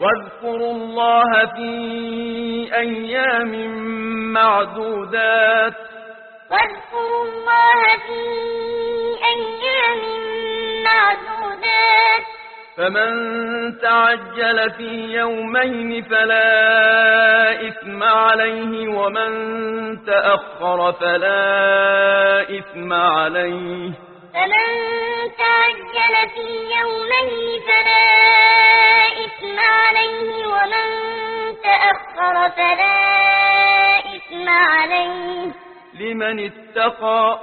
واذكروا الله في أيام معدودات واذكروا الله في أيام معدودات فمن تعجل في يومين فلا إثم عليه ومن تأخر فلا إثم عليه فمن تعجل في يومين فلا إثم عليه ومن تأخر فلا إثم عليه لمن اتقى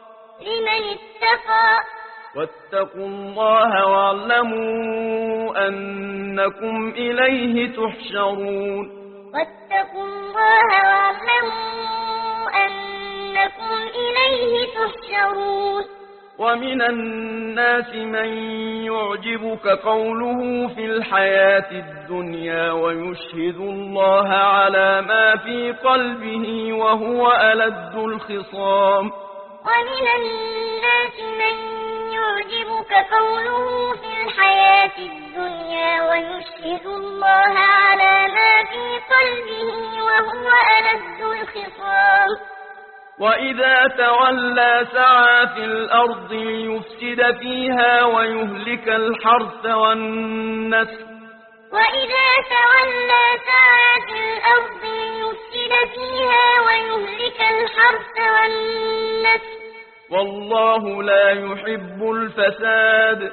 واتقوا الله واعلموا أنكم إليه تحشرون واتقوا الله واعلموا أنكم إليه تحشرون ومن الناس من يعجبك قوله في الحياة الدنيا ويشهد الله على ما في قلبه وهو ألد الخصام ومن الناس من يعجبك قوله في الحياة الدنيا ويشهد الله على ما في قلبه وهو ألد الخصام وإذا تولى سعى في الأرض ليفسد فيها ويهلك الحرث والنسل وإذا تولى سعى في الأرض ليفسد فيها ويهلك الحرث والنسل والله لا يحب الفساد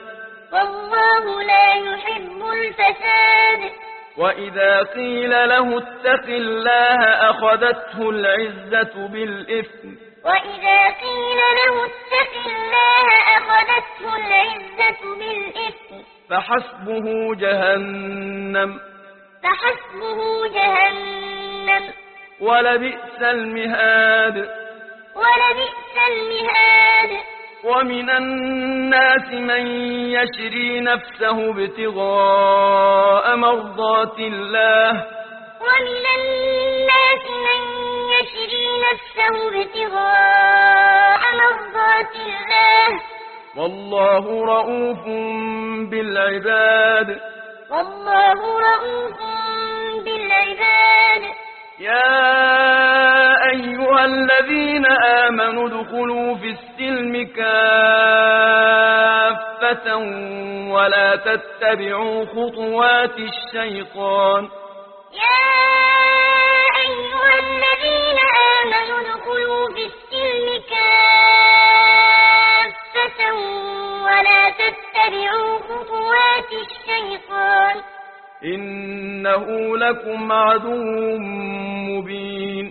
وإذا قيل له اتق الله أخذته العزة بالإثم فحسبه جهنم ولبئس المهاد ومن الناس من يشري نفسه ابتغاء مرضات الله والله رؤوف بالعباد يا أيها الذين آمنوا ادخلوا في السلم كافة ولا تتبعوا خطوات الشيطان يا أيها الذين آمنوا ادخلوا في السلم كافة ولا تتبعوا خطوات الشيطان إنه لكم عدو مبين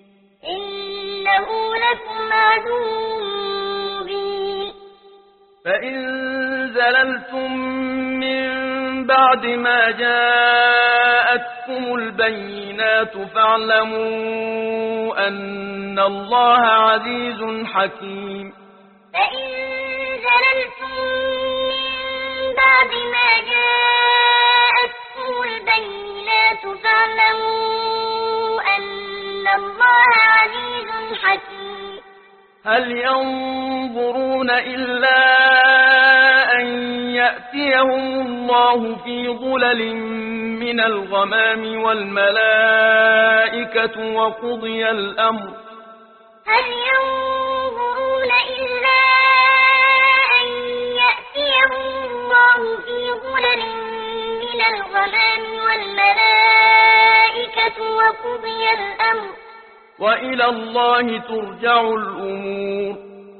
فإن زللتم من بعد ما جاءتكم البينات فاعلموا أن الله عزيز حكيم فإن زللتم من بعد ما جاءتكم البينات فاعلموا أن الله عزيز حكيم هل ينظرون إلا أن يأتيهم الله في ظلل من الغمام والملائكة وقضي الأمر هل ينظرون إلا أن يأتيهم الله في ظلل من الغمام والملائكة وقضي الأمر وإلى الله ترجع الأمور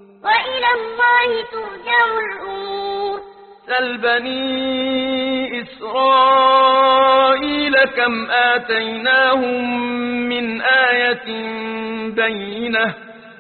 سل بني إسرائيل كم آتيناهم من آية بينة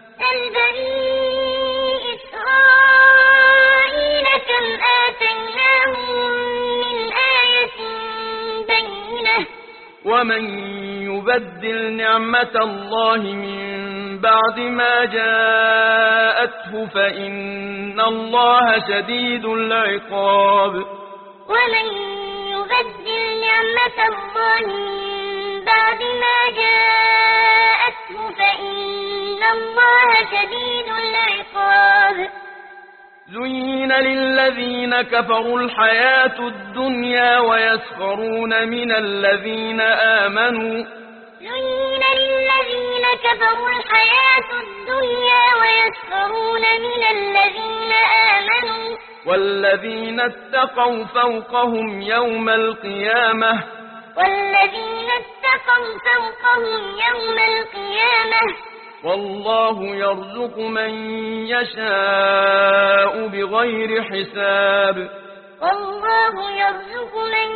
ومن يبدل نعمة الله من بعد ما جاءته فإن الله شديد العقاب ومن يبدل نعمة الله من بعد ما جاءته فإن الله شديد العقاب زين للذين كفروا الحياة الدنيا ويسخرون من الذين آمنوا زين للذين كفروا الحياة الدنيا ويسخرون من الذين آمنوا والذين اتقوا فوقهم يوم القيامة والذين اتقوا فوقهم يوم القيامة والله يرزق من يشاء بغير حساب والله يرزق من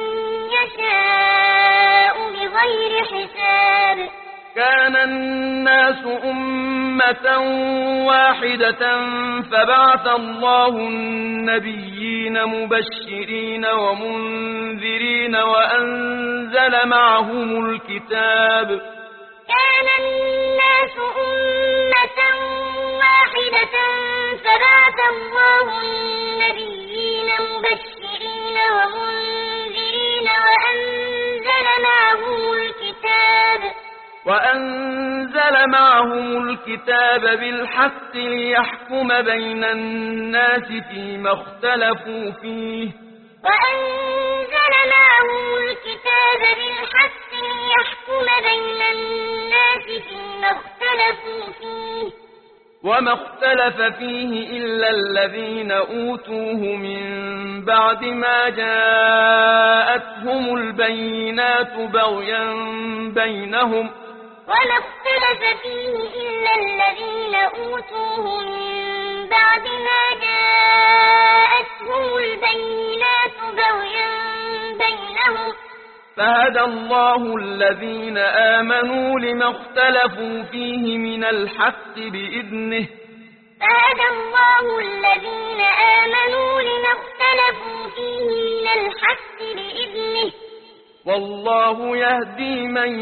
يشاء بغير حساب كان الناس أمة واحدة فبعث الله النبيين مبشرين ومنذرين وأنزل معهم الكتاب كان الناس أمة واحدة فبعث الله النبيين مبشرين ومنذرين وأنزل معهم الكتاب بالحق ليحكم بين الناس فيما اختلفوا فيه وأنزل معهم الكتاب بالحق ليحكم بين الناس فيما اختلفوا فيه وما اختلف فيه إلا الذين أوتوه من بعد ما جاءتهم البينات بغيا بينهم وما اختلف فيه إلا الذين أوتوه من بعد ما جاءتهم البينات بغيا بينهم فهدى الله الذين آمنوا لما اختلفوا فيه من الحق بإذنه فهدى الله الذين آمنوا لما اختلفوا فيه من الحق بإذنه والله يهدي من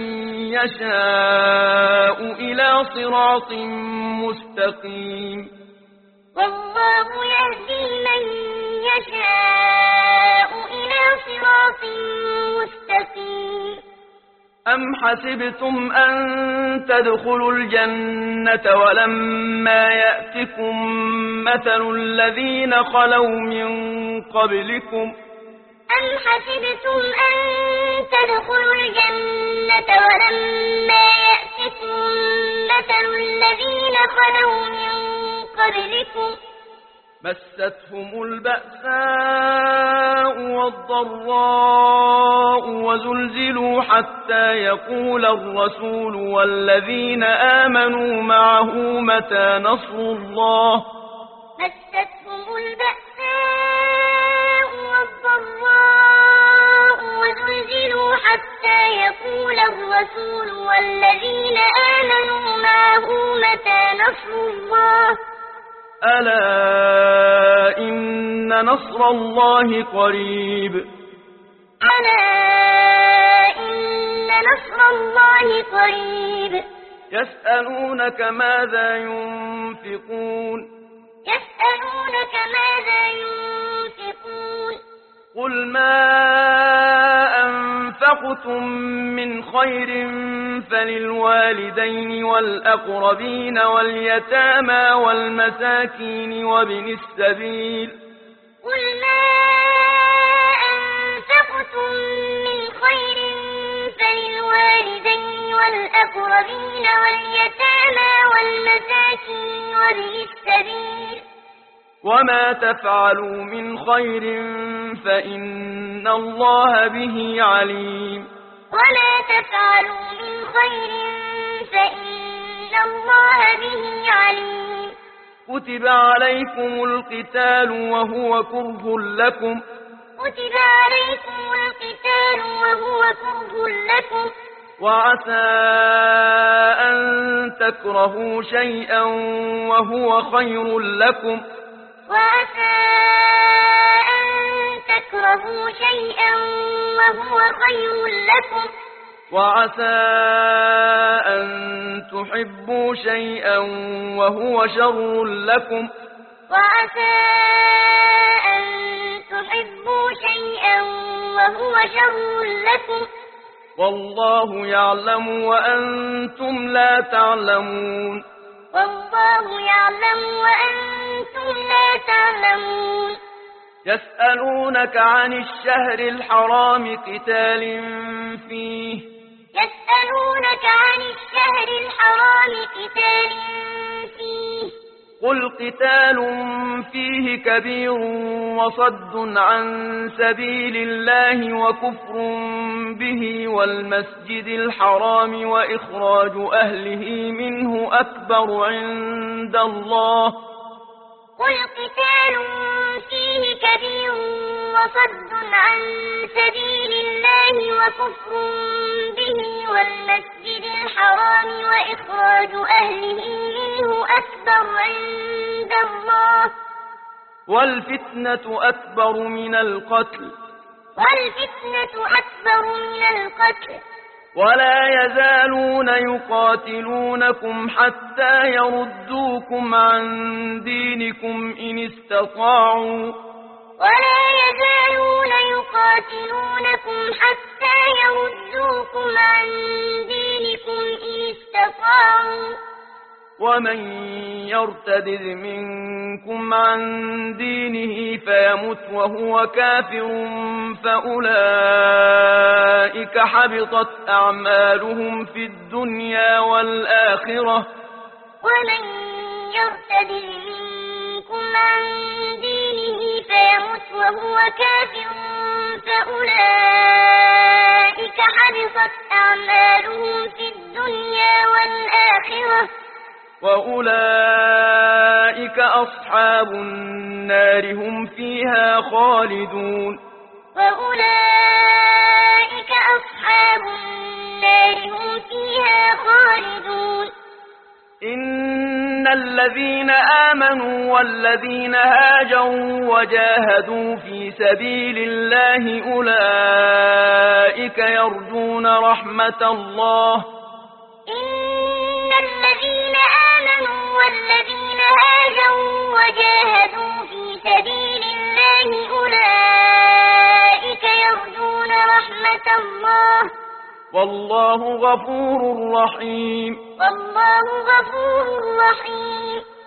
يشاء إلى صراط مستقيم والله يهدي من يشاء إلى صراط مستقيم أم حسبتم أن تدخلوا الجنة ولما يأتكم مثل الذين خلوا من قبلكم أم حسبتم أن تدخلوا الجنة ولما يأتكم مثل الذين خلوا من قبلكم مستهم البأساء والضراء وزلزلوا حتى يقول الرسول والذين آمنوا معه متى نصر الله مستهم البأساء والضراء وزلزلوا حتى يقول الرسول والذين آمنوا معه متى نصر الله ألا إن نصر الله قريب ألا إن نصر الله قريب يسألونك ماذا ينفقون يسألونك ماذا ينفقون قل ما أنفقتم من خير فللوالدين والأقربين واليتامى والمساكين وابن السبيل قل ما أنفقتم من خير فللوالدين والأقربين واليتامى والمساكين وابن السبيل وما تفعلوا من خير فإن الله به عليم وما تفعلوا من خير فإن الله به عليم كتب عليكم القتال وهو كره لكم كتب عليكم القتال وهو كره لكم وعسى أن تكرهوا شيئا وهو خير لكم وعسى أن تكرهوا شيئا وهو خير لكم وعسى أن تحبوا شيئا وهو شر لكم وعسى أن تحبوا شيئا وهو شر لكم والله يعلم وأنتم لا تعلمون والله يعلم وأنتم لا تعلمون يسألونك عن الشهر الحرام قتال فيه قل قتال فيه كبير وصد عن سبيل الله وكفر به والمسجد الحرام وإخراج أهله منه أكبر عند الله قل قتال فيه كبير وصد عن سبيل الله وكفر به والمسجد الحرام وإخراج أهله منه أكبر عند الله والفتنة أكبر من القتل ولا يزالون يقاتلونكم حتى يردوكم عن دينكم إن استطاعوا ومن يرتد منكم عن دينه فيمت وهو كافر فأولئك حبطت أعمالهم في الدنيا والآخرة ومن يرتد منكم عن دينه فيمت وهو كافر فأولئك حبطت أعمالهم في الدنيا والآخرة وأولئك أصحاب النار هم فيها خالدون إن الذين آمنوا والذين هاجروا وجاهدوا في سبيل الله أولئك يرجون رحمة الله إن الذين آمنوا والذين هاجروا وجاهدوا في سبيل الله أولئك يرجون رحمة الله والله غفور رحيم والله غفور رحيم